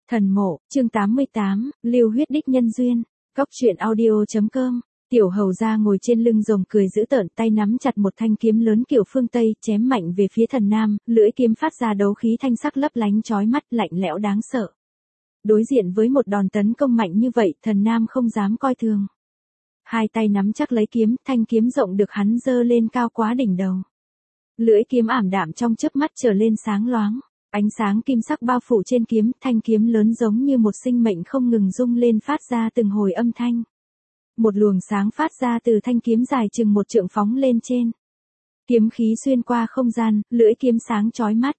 Thần mộ, chương 88, lưu huyết đích nhân duyên, Cóc truyện audio.com. Tiểu hầu gia ngồi trên lưng rồng cười dữ tợn, tay nắm chặt một thanh kiếm lớn kiểu phương Tây, chém mạnh về phía thần nam, lưỡi kiếm phát ra đấu khí thanh sắc lấp lánh chói mắt, lạnh lẽo đáng sợ. Đối diện với một đòn tấn công mạnh như vậy, thần nam không dám coi thường. Hai tay nắm chắc lấy kiếm, thanh kiếm rộng được hắn giơ lên cao quá đỉnh đầu. Lưỡi kiếm ảm đạm trong chớp mắt trở lên sáng loáng. Ánh sáng kim sắc bao phủ trên kiếm, thanh kiếm lớn giống như một sinh mệnh không ngừng rung lên phát ra từng hồi âm thanh. Một luồng sáng phát ra từ thanh kiếm dài chừng một trượng phóng lên trên. Kiếm khí xuyên qua không gian, lưỡi kiếm sáng chói mắt.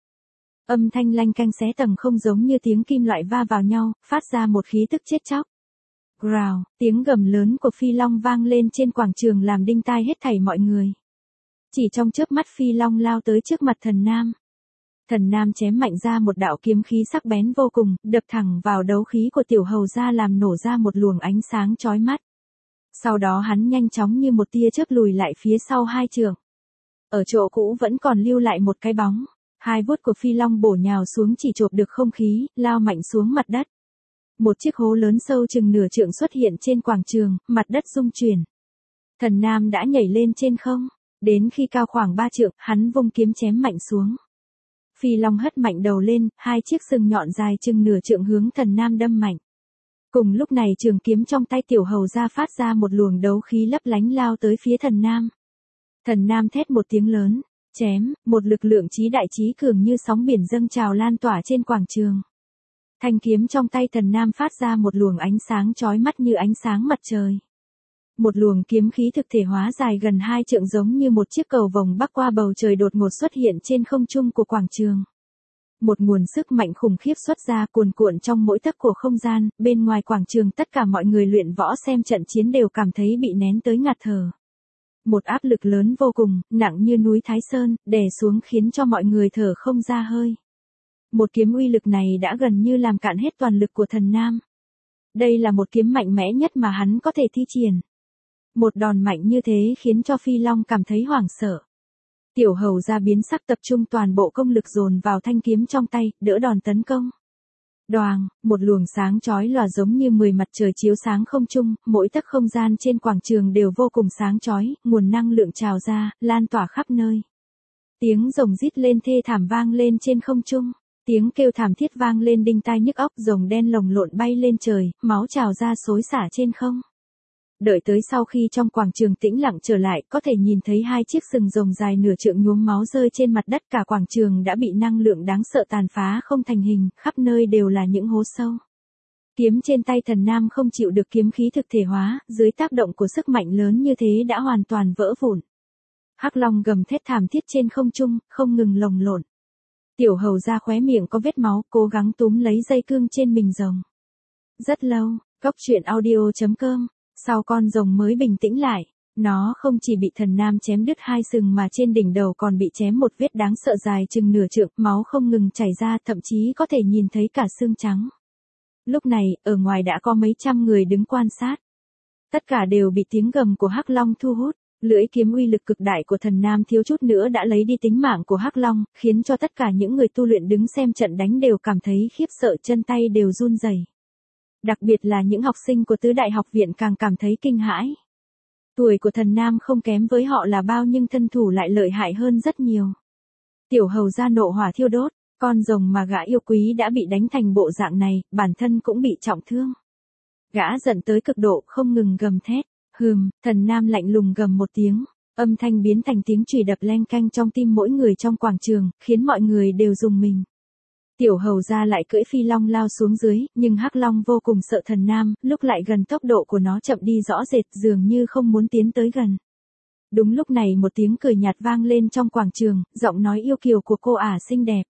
Âm thanh lanh canh xé tầng không giống như tiếng kim loại va vào nhau, phát ra một khí tức chết chóc. Growl, tiếng gầm lớn của phi long vang lên trên quảng trường làm đinh tai hết thảy mọi người. Chỉ trong chớp mắt phi long lao tới trước mặt thần nam. Thần nam chém mạnh ra một đạo kiếm khí sắc bén vô cùng, đập thẳng vào đấu khí của tiểu hầu gia làm nổ ra một luồng ánh sáng chói mắt. Sau đó hắn nhanh chóng như một tia chớp lùi lại phía sau hai trượng. Ở chỗ cũ vẫn còn lưu lại một cái bóng. Hai vuốt của phi long bổ nhào xuống chỉ chộp được không khí, lao mạnh xuống mặt đất. Một chiếc hố lớn sâu chừng nửa trượng xuất hiện trên quảng trường, mặt đất rung chuyển. Thần nam đã nhảy lên trên không. Đến khi cao khoảng 3 trượng, hắn vung kiếm chém mạnh xuống. Phi long hất mạnh đầu lên, hai chiếc sừng nhọn dài chừng nửa trượng hướng thần nam đâm mạnh. Cùng lúc này trường kiếm trong tay tiểu hầu gia phát ra một luồng đấu khí lấp lánh lao tới phía thần nam. Thần nam thét một tiếng lớn, chém, một lực lượng chí đại chí cường như sóng biển dâng trào lan tỏa trên quảng trường. Thanh kiếm trong tay thần nam phát ra một luồng ánh sáng chói mắt như ánh sáng mặt trời. Một luồng kiếm khí thực thể hóa dài gần 2 trượng giống như một chiếc cầu vồng bắc qua bầu trời đột ngột xuất hiện trên không trung của quảng trường. Một nguồn sức mạnh khủng khiếp xuất ra cuồn cuộn trong mỗi tấc của không gian, bên ngoài quảng trường tất cả mọi người luyện võ xem trận chiến đều cảm thấy bị nén tới ngạt thở. Một áp lực lớn vô cùng, nặng như núi Thái Sơn, đè xuống khiến cho mọi người thở không ra hơi. Một kiếm uy lực này đã gần như làm cạn hết toàn lực của thần nam. Đây là một kiếm mạnh mẽ nhất mà hắn có thể thi triển. Một đòn mạnh như thế khiến cho phi long cảm thấy hoảng sợ. Tiểu hầu gia biến sắc tập trung toàn bộ công lực dồn vào thanh kiếm trong tay, đỡ đòn tấn công. Đoàng, một luồng sáng chói lòa giống như 10 mặt trời chiếu sáng không trung, mỗi tấc không gian trên quảng trường đều vô cùng sáng chói, nguồn năng lượng trào ra, lan tỏa khắp nơi. Tiếng rồng rít lên thê thảm vang lên trên không trung, tiếng kêu thảm thiết vang lên đinh tai nhức óc, rồng đen lồng lộn bay lên trời, máu trào ra xối xả trên không. Đợi tới sau khi trong quảng trường tĩnh lặng trở lại, có thể nhìn thấy hai chiếc sừng rồng dài nửa trượng nhuốm máu rơi trên mặt đất, cả quảng trường đã bị năng lượng đáng sợ tàn phá không thành hình, khắp nơi đều là những hố sâu. Kiếm trên tay thần nam không chịu được kiếm khí thực thể hóa, dưới tác động của sức mạnh lớn như thế đã hoàn toàn vỡ vụn. Hắc long gầm thét thảm thiết trên không trung, không ngừng lồng lộn. Tiểu hầu gia khóe miệng có vết máu, cố gắng túm lấy dây cương trên mình rồng. Rất lâu, Cóc truyện audio.com. Sau con rồng mới bình tĩnh lại, nó không chỉ bị thần nam chém đứt hai sừng mà trên đỉnh đầu còn bị chém một vết đáng sợ dài chừng nửa trượng, máu không ngừng chảy ra, thậm chí có thể nhìn thấy cả xương trắng. Lúc này, ở ngoài đã có mấy trăm người đứng quan sát. Tất cả đều bị tiếng gầm của Hắc Long thu hút, lưỡi kiếm uy lực cực đại của thần nam thiếu chút nữa đã lấy đi tính mạng của Hắc Long, khiến cho tất cả những người tu luyện đứng xem trận đánh đều cảm thấy khiếp sợ, chân tay đều run rẩy. Đặc biệt là những học sinh của tứ đại học viện càng cảm thấy kinh hãi. Tuổi của thần nam không kém với họ là bao nhưng thân thủ lại lợi hại hơn rất nhiều. Tiểu hầu gia nộ hỏa thiêu đốt, con rồng mà gã yêu quý đã bị đánh thành bộ dạng này, bản thân cũng bị trọng thương. Gã giận tới cực độ không ngừng gầm thét, thần nam lạnh lùng gầm một tiếng, âm thanh biến thành tiếng chùy đập leng canh trong tim mỗi người trong quảng trường, khiến mọi người đều rùng mình. Tiểu hầu gia lại cưỡi phi long lao xuống dưới, nhưng Hắc Long vô cùng sợ thần nam, lúc lại gần tốc độ của nó chậm đi rõ rệt, dường như không muốn tiến tới gần. Đúng lúc này một tiếng cười nhạt vang lên trong quảng trường, giọng nói yêu kiều của cô ả xinh đẹp.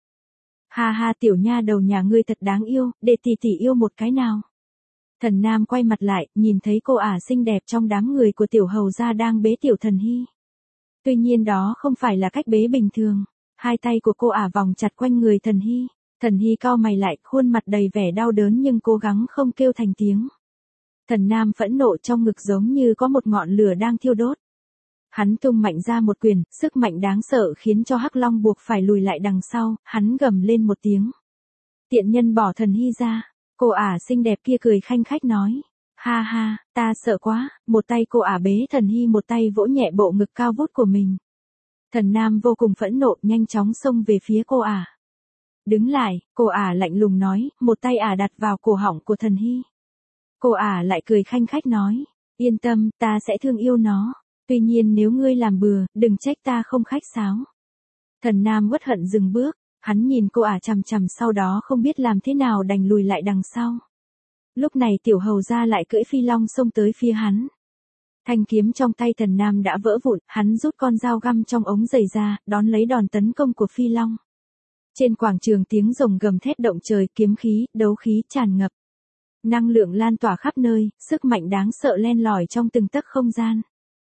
Ha ha, tiểu nha đầu nhà ngươi thật đáng yêu, để tỷ tỷ yêu một cái nào. Thần nam quay mặt lại, nhìn thấy cô ả xinh đẹp trong đám người của tiểu hầu gia đang bế tiểu thần hy. Tuy nhiên đó không phải là cách bế bình thường, hai tay của cô ả vòng chặt quanh người thần hy. Thần hy cau mày lại, khuôn mặt đầy vẻ đau đớn nhưng cố gắng không kêu thành tiếng. Thần nam phẫn nộ trong ngực giống như có một ngọn lửa đang thiêu đốt. Hắn tung mạnh ra một quyền, sức mạnh đáng sợ khiến cho Hắc Long buộc phải lùi lại đằng sau, hắn gầm lên một tiếng. Tiện nhân bỏ thần hy ra. Cô ả xinh đẹp kia cười khanh khách nói. Ha ha, ta sợ quá, một tay cô ả bế Thần Hy, một tay vỗ nhẹ bộ ngực cao vút của mình. Thần Nam vô cùng phẫn nộ, nhanh chóng xông về phía cô ả. Đứng lại, cô ả lạnh lùng nói, một tay ả đặt vào cổ họng của Thần Hy. Cô ả lại cười khanh khách nói, yên tâm, ta sẽ thương yêu nó. Tuy nhiên nếu ngươi làm bừa, đừng trách ta không khách sáo. Thần Nam uất hận dừng bước, hắn nhìn cô ả chằm chằm, sau đó không biết làm thế nào đành lùi lại đằng sau. Lúc này tiểu hầu gia lại cưỡi phi long xông tới phía hắn. Thanh kiếm trong tay Thần Nam đã vỡ vụn, hắn rút con dao găm trong ống giày ra, đón lấy đòn tấn công của phi long. Trên quảng trường tiếng rồng gầm thét động trời, kiếm khí, đấu khí tràn ngập. Năng lượng lan tỏa khắp nơi, sức mạnh đáng sợ len lỏi trong từng tấc không gian.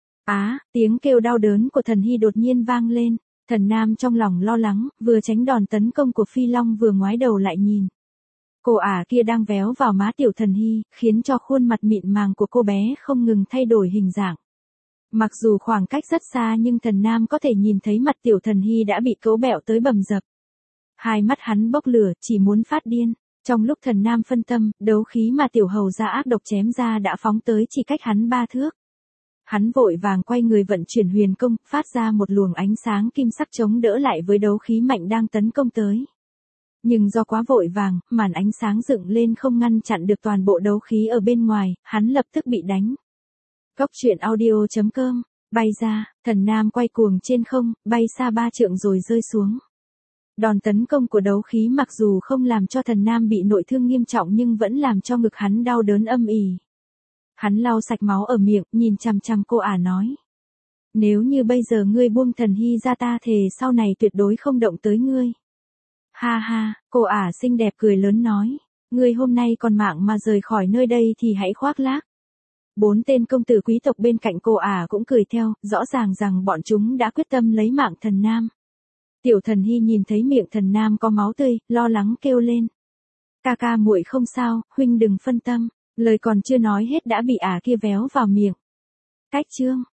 Tiếng kêu đau đớn của Thần Hy đột nhiên vang lên. Thần Nam trong lòng lo lắng, vừa tránh đòn tấn công của phi long vừa ngoái đầu lại nhìn. Cô ả kia đang véo vào má tiểu Thần Hy, khiến cho khuôn mặt mịn màng của cô bé không ngừng thay đổi hình dạng. Mặc dù khoảng cách rất xa nhưng Thần Nam có thể nhìn thấy mặt tiểu Thần Hy đã bị cấu bẹo tới bầm dập. Hai mắt hắn bốc lửa, chỉ muốn phát điên. Trong lúc Thần Nam phân tâm, đấu khí mà tiểu hầu gia ác độc chém ra đã phóng tới chỉ cách hắn 3 thước. Hắn vội vàng quay người vận chuyển huyền công, phát ra một luồng ánh sáng kim sắc chống đỡ lại với đấu khí mạnh đang tấn công tới. Nhưng do quá vội vàng, màn ánh sáng dựng lên không ngăn chặn được toàn bộ đấu khí ở bên ngoài, hắn lập tức bị đánh. Cốc truyện audio.com, bay ra, Thần Nam quay cuồng trên không, bay xa 3 trượng rồi rơi xuống. Đòn tấn công của đấu khí mặc dù không làm cho Thần Nam bị nội thương nghiêm trọng nhưng vẫn làm cho ngực hắn đau đớn âm ỉ. Hắn lau sạch máu ở miệng, nhìn chằm chằm cô ả nói. Nếu như bây giờ ngươi buông Thần Hy ra, ta thề sau này tuyệt đối không động tới ngươi. Ha ha, cô ả xinh đẹp cười lớn nói. Ngươi hôm nay còn mạng mà rời khỏi nơi đây thì hãy khoác lác. 4 tên công tử quý tộc bên cạnh cô ả cũng cười theo, rõ ràng rằng bọn chúng đã quyết tâm lấy mạng Thần Nam. Tiểu Thần Hy nhìn thấy miệng Thần Nam có máu tươi, lo lắng kêu lên. Ca ca muội không sao, huynh đừng phân tâm. Lời còn chưa nói hết đã bị ả kia véo vào miệng. Cách chương